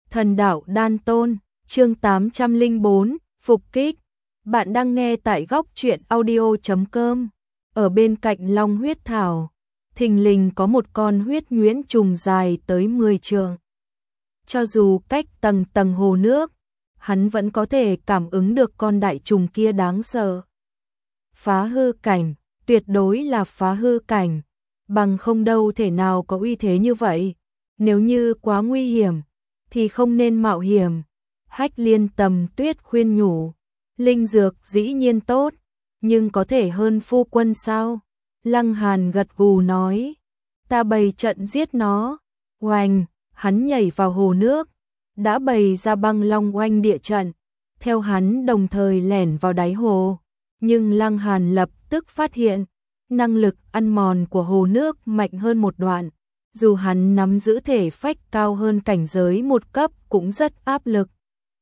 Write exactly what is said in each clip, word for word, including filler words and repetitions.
Thần đạo đan tôn, chương tám trăm lẻ bốn, phục kích. Bạn đang nghe tại góc truyện audio chấm com. Ở bên cạnh long huyết thảo, thình lình có một con huyết nhuyễn trùng dài tới mười trượng. Cho dù cách tầng tầng hồ nước, hắn vẫn có thể cảm ứng được con đại trùng kia đáng sợ. Phá hư cảnh, tuyệt đối là phá hư cảnh, bằng không đâu thể nào có uy thế như vậy. Nếu như quá nguy hiểm, thì không nên mạo hiểm. Hách Liên Tầm Tuyết khuyên nhủ, linh dược dĩ nhiên tốt, nhưng có thể hơn phu quân sao? Lăng Hàn gật gù nói, ta bày trận giết nó. Oanh, hắn nhảy vào hồ nước, đã bày ra băng long oanh địa trận, theo hắn đồng thời lẻn vào đáy hồ. Nhưng Lăng Hàn lập tức phát hiện, năng lực ăn mòn của hồ nước mạnh hơn một đoạn. Dù hắn nắm giữ thể phách cao hơn cảnh giới một cấp cũng rất áp lực.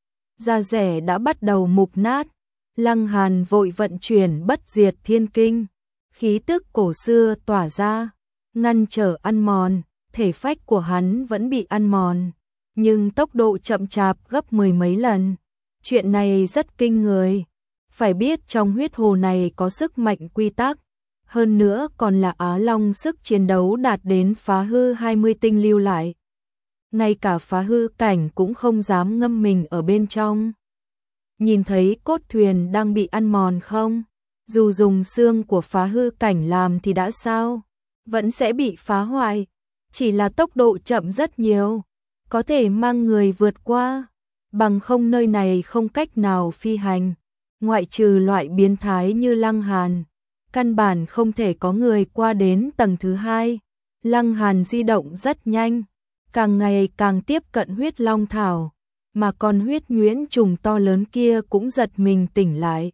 Da rẻ đã bắt đầu mục nát, Lăng Hàn vội vận chuyển bất diệt thiên kinh, khí tức cổ xưa tỏa ra, ngăn trở ăn mòn, thể phách của hắn vẫn bị ăn mòn, nhưng tốc độ chậm chạp gấp mười mấy lần. Chuyện này rất kinh người, phải biết trong huyết hồ này có sức mạnh quy tắc. Hơn nữa còn là Á Long sức chiến đấu đạt đến phá hư hai mươi tinh lưu lại. Ngay cả phá hư cảnh cũng không dám ngâm mình ở bên trong. Nhìn thấy cốt thuyền đang bị ăn mòn không? Dù dùng xương của phá hư cảnh làm thì đã sao? Vẫn sẽ bị phá hoại. Chỉ là tốc độ chậm rất nhiều. Có thể mang người vượt qua. Bằng không nơi này không cách nào phi hành. Ngoại trừ loại biến thái như Lăng Hàn. Căn bản không thể có người qua đến tầng thứ hai. Lăng Hàn di động rất nhanh, càng ngày càng tiếp cận huyết long thảo, mà con huyết nhuyễn trùng to lớn kia cũng giật mình tỉnh lại.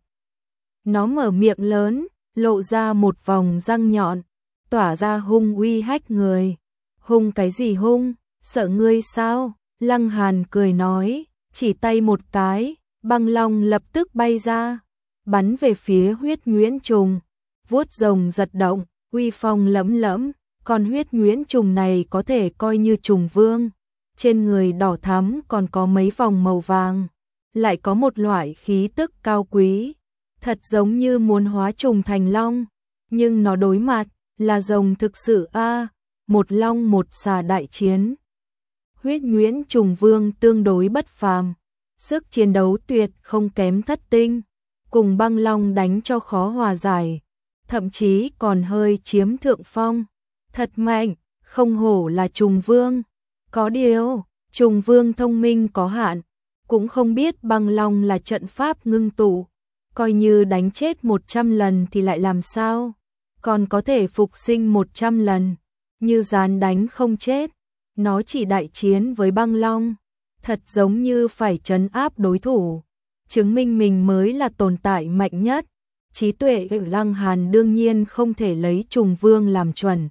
Nó mở miệng lớn, lộ ra một vòng răng nhọn, tỏa ra hung uy hách người. Hung cái gì hung, sợ ngươi sao? Lăng Hàn cười nói, chỉ tay một cái, băng long lập tức bay ra, bắn về phía huyết nhuyễn trùng. Vuốt rồng giật động, uy phong lẫm lẫm, con huyết nhuyễn trùng này có thể coi như trùng vương. Trên người đỏ thắm còn có mấy vòng màu vàng, lại có một loại khí tức cao quý, thật giống như muốn hóa trùng thành long, nhưng nó đối mặt là rồng thực sự a, một long một xà đại chiến. Huyết nhuyễn trùng vương tương đối bất phàm, sức chiến đấu tuyệt không kém thất tinh, cùng băng long đánh cho khó hòa giải. Thậm chí còn hơi chiếm thượng phong. Thật mạnh, không hổ là trùng vương. Có điều, trùng vương thông minh có hạn, cũng không biết băng long là trận pháp ngưng tụ. Coi như đánh chết một trăm lần thì lại làm sao? Còn có thể phục sinh một trăm lần. Như gián đánh không chết. Nó chỉ đại chiến với băng long. Thật giống như phải trấn áp đối thủ. Chứng minh mình mới là tồn tại mạnh nhất. Trí tuệ của Lăng Hàn đương nhiên không thể lấy trùng vương làm chuẩn.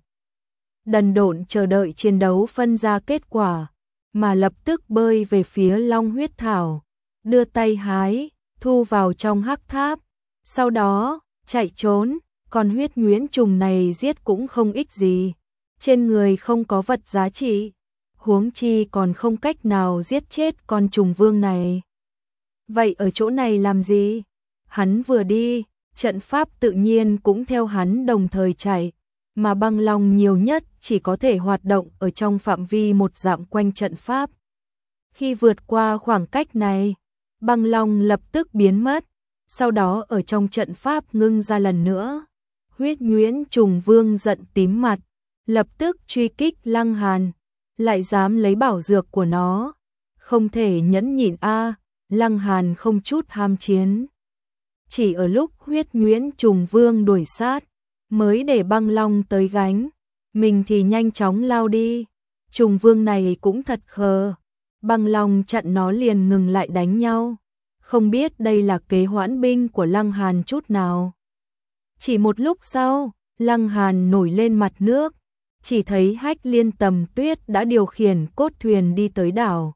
Đần độn chờ đợi chiến đấu phân ra kết quả, mà lập tức bơi về phía long huyết thảo, đưa tay hái, thu vào trong hắc tháp. Sau đó, chạy trốn, con huyết nhuyễn trùng này giết cũng không ích gì. Trên người không có vật giá trị, huống chi còn không cách nào giết chết con trùng vương này. Vậy ở chỗ này làm gì? Hắn vừa đi, trận pháp tự nhiên cũng theo hắn đồng thời chạy, mà băng long nhiều nhất chỉ có thể hoạt động ở trong phạm vi một dặm quanh trận pháp. Khi vượt qua khoảng cách này, băng long lập tức biến mất, sau đó ở trong trận pháp ngưng ra lần nữa. Huyết nhuyễn trùng vương giận tím mặt, lập tức truy kích Lăng Hàn, lại dám lấy bảo dược của nó. Không thể nhẫn nhịn a, Lăng Hàn không chút ham chiến. Chỉ ở lúc huyết nhuyễn trùng vương đuổi sát, mới để băng long tới gánh, mình thì nhanh chóng lao đi. Trùng vương này cũng thật khờ, băng long chặn nó liền ngừng lại đánh nhau. Không biết đây là kế hoãn binh của Lăng Hàn chút nào. Chỉ một lúc sau, Lăng Hàn nổi lên mặt nước, chỉ thấy Hách Liên Tầm Tuyết đã điều khiển cốt thuyền đi tới đảo.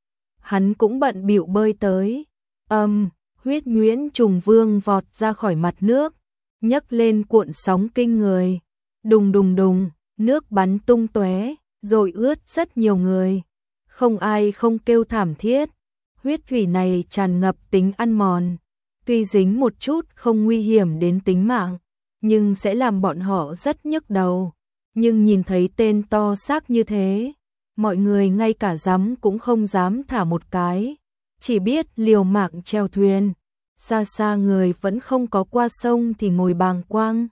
Hắn cũng bận bịu bơi tới, âm... Um, huyết nhuyễn trùng vương vọt ra khỏi mặt nước, nhấc lên cuộn sóng kinh người. Đùng đùng đùng, nước bắn tung tóe, rồi ướt rất nhiều người. không ai không kêu thảm thiết. Huyết thủy này tràn ngập tính ăn mòn, tuy dính một chút không nguy hiểm đến tính mạng, nhưng sẽ làm bọn họ rất nhức đầu. Nhưng nhìn thấy tên to xác như thế, mọi người ngay cả dám cũng không dám thả một cái, chỉ biết liều mạng chèo thuyền. Xa xa người vẫn không có qua sông thì ngồi bàng quang,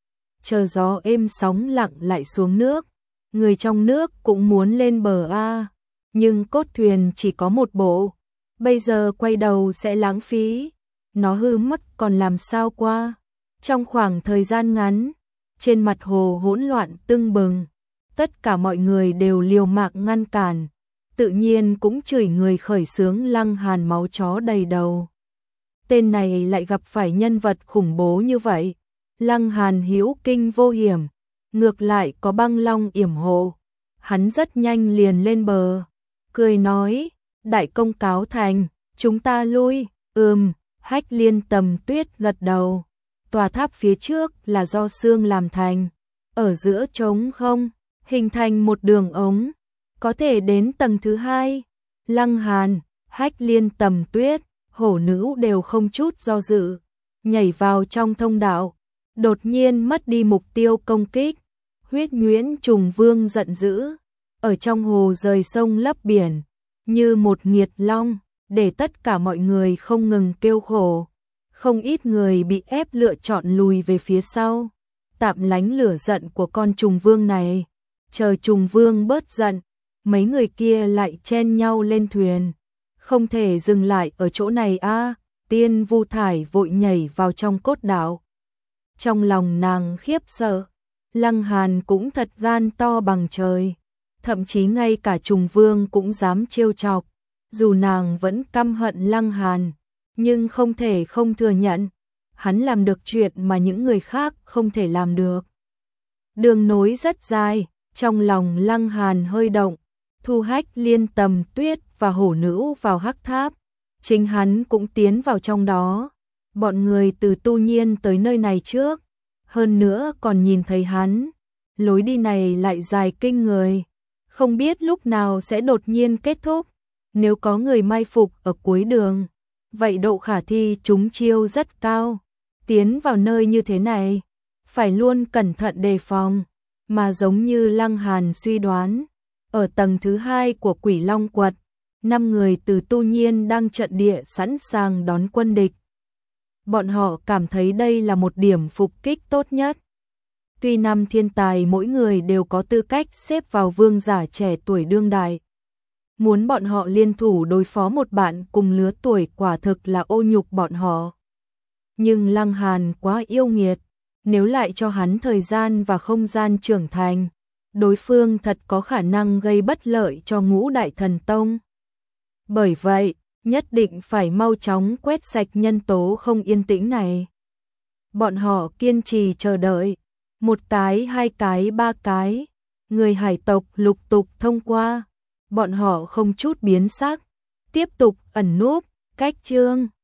chờ gió êm sóng lặng lại xuống nước. Người trong nước cũng muốn lên bờ a, nhưng cốt thuyền chỉ có một bộ, bây giờ quay đầu sẽ lãng phí, nó hư mất còn làm sao qua. Trong khoảng thời gian ngắn, trên mặt hồ hỗn loạn tưng bừng, tất cả mọi người đều liều mạng ngăn cản, tự nhiên cũng chửi người khởi xướng Lăng Hàn máu chó đầy đầu. Tên này lại gặp phải nhân vật khủng bố như vậy. Lăng Hàn hữu kinh vô hiểm, ngược lại có băng long yểm hộ, hắn rất nhanh liền lên bờ, cười nói, đại công cáo thành, chúng ta lui. Ừm, Hách Liên Tầm Tuyết gật đầu. Tòa tháp phía trước là do xương làm thành, ở giữa trống không, hình thành một đường ống, có thể đến tầng thứ hai. Lăng Hàn, Hách Liên Tầm Tuyết, hổ nữ đều không chút do dự, nhảy vào trong thông đạo, đột nhiên mất đi mục tiêu công kích. Huyết Nhuyễn Trùng Vương giận dữ, ở trong hồ rời sông lấp biển, như một nghiệt long, để tất cả mọi người không ngừng kêu khổ. Không ít người bị ép lựa chọn lùi về phía sau, tạm lánh lửa giận của con trùng vương này. Chờ trùng vương bớt giận, mấy người kia lại chen nhau lên thuyền. Không thể dừng lại ở chỗ này a. À, Tiên Vu Thải vội nhảy vào trong cốt đạo. Trong lòng nàng khiếp sợ, Lăng Hàn cũng thật gan to bằng trời, thậm chí ngay cả trùng vương cũng dám trêu chọc. Dù nàng vẫn căm hận Lăng Hàn, nhưng không thể không thừa nhận, hắn làm được chuyện mà những người khác không thể làm được. Đường nối rất dài, trong lòng Lăng Hàn hơi động, thu Hách Liên Tầm Tuyết và hổ nữ vào hắc tháp, chính hắn cũng tiến vào trong đó. Bọn người từ Tu Nhiên tới nơi này trước, hơn nữa còn nhìn thấy hắn, lối đi này lại dài kinh người, không biết lúc nào sẽ đột nhiên kết thúc. Nếu có người mai phục ở cuối đường, vậy độ khả thi trúng chiêu rất cao. Tiến vào nơi như thế này, phải luôn cẩn thận đề phòng, mà giống như Lăng Hàn suy đoán, ở tầng thứ hai của Quỷ Long Quật, năm người từ Tu Nhiên đang trận địa sẵn sàng đón quân địch. Bọn họ cảm thấy đây là một điểm phục kích tốt nhất. Tuy năm thiên tài mỗi người đều có tư cách xếp vào vương giả trẻ tuổi đương đại, muốn bọn họ liên thủ đối phó một bạn cùng lứa tuổi quả thực là ô nhục bọn họ. Nhưng Lăng Hàn quá yêu nghiệt, nếu lại cho hắn thời gian và không gian trưởng thành, đối phương thật có khả năng gây bất lợi cho Ngũ Đại Thần Tông. Bởi vậy, nhất định phải mau chóng quét sạch nhân tố không yên tĩnh này. Bọn họ kiên trì chờ đợi, một cái, hai cái, ba cái, người hải tộc lục tục thông qua. Bọn họ không chút biến sắc, tiếp tục ẩn núp, cách chương.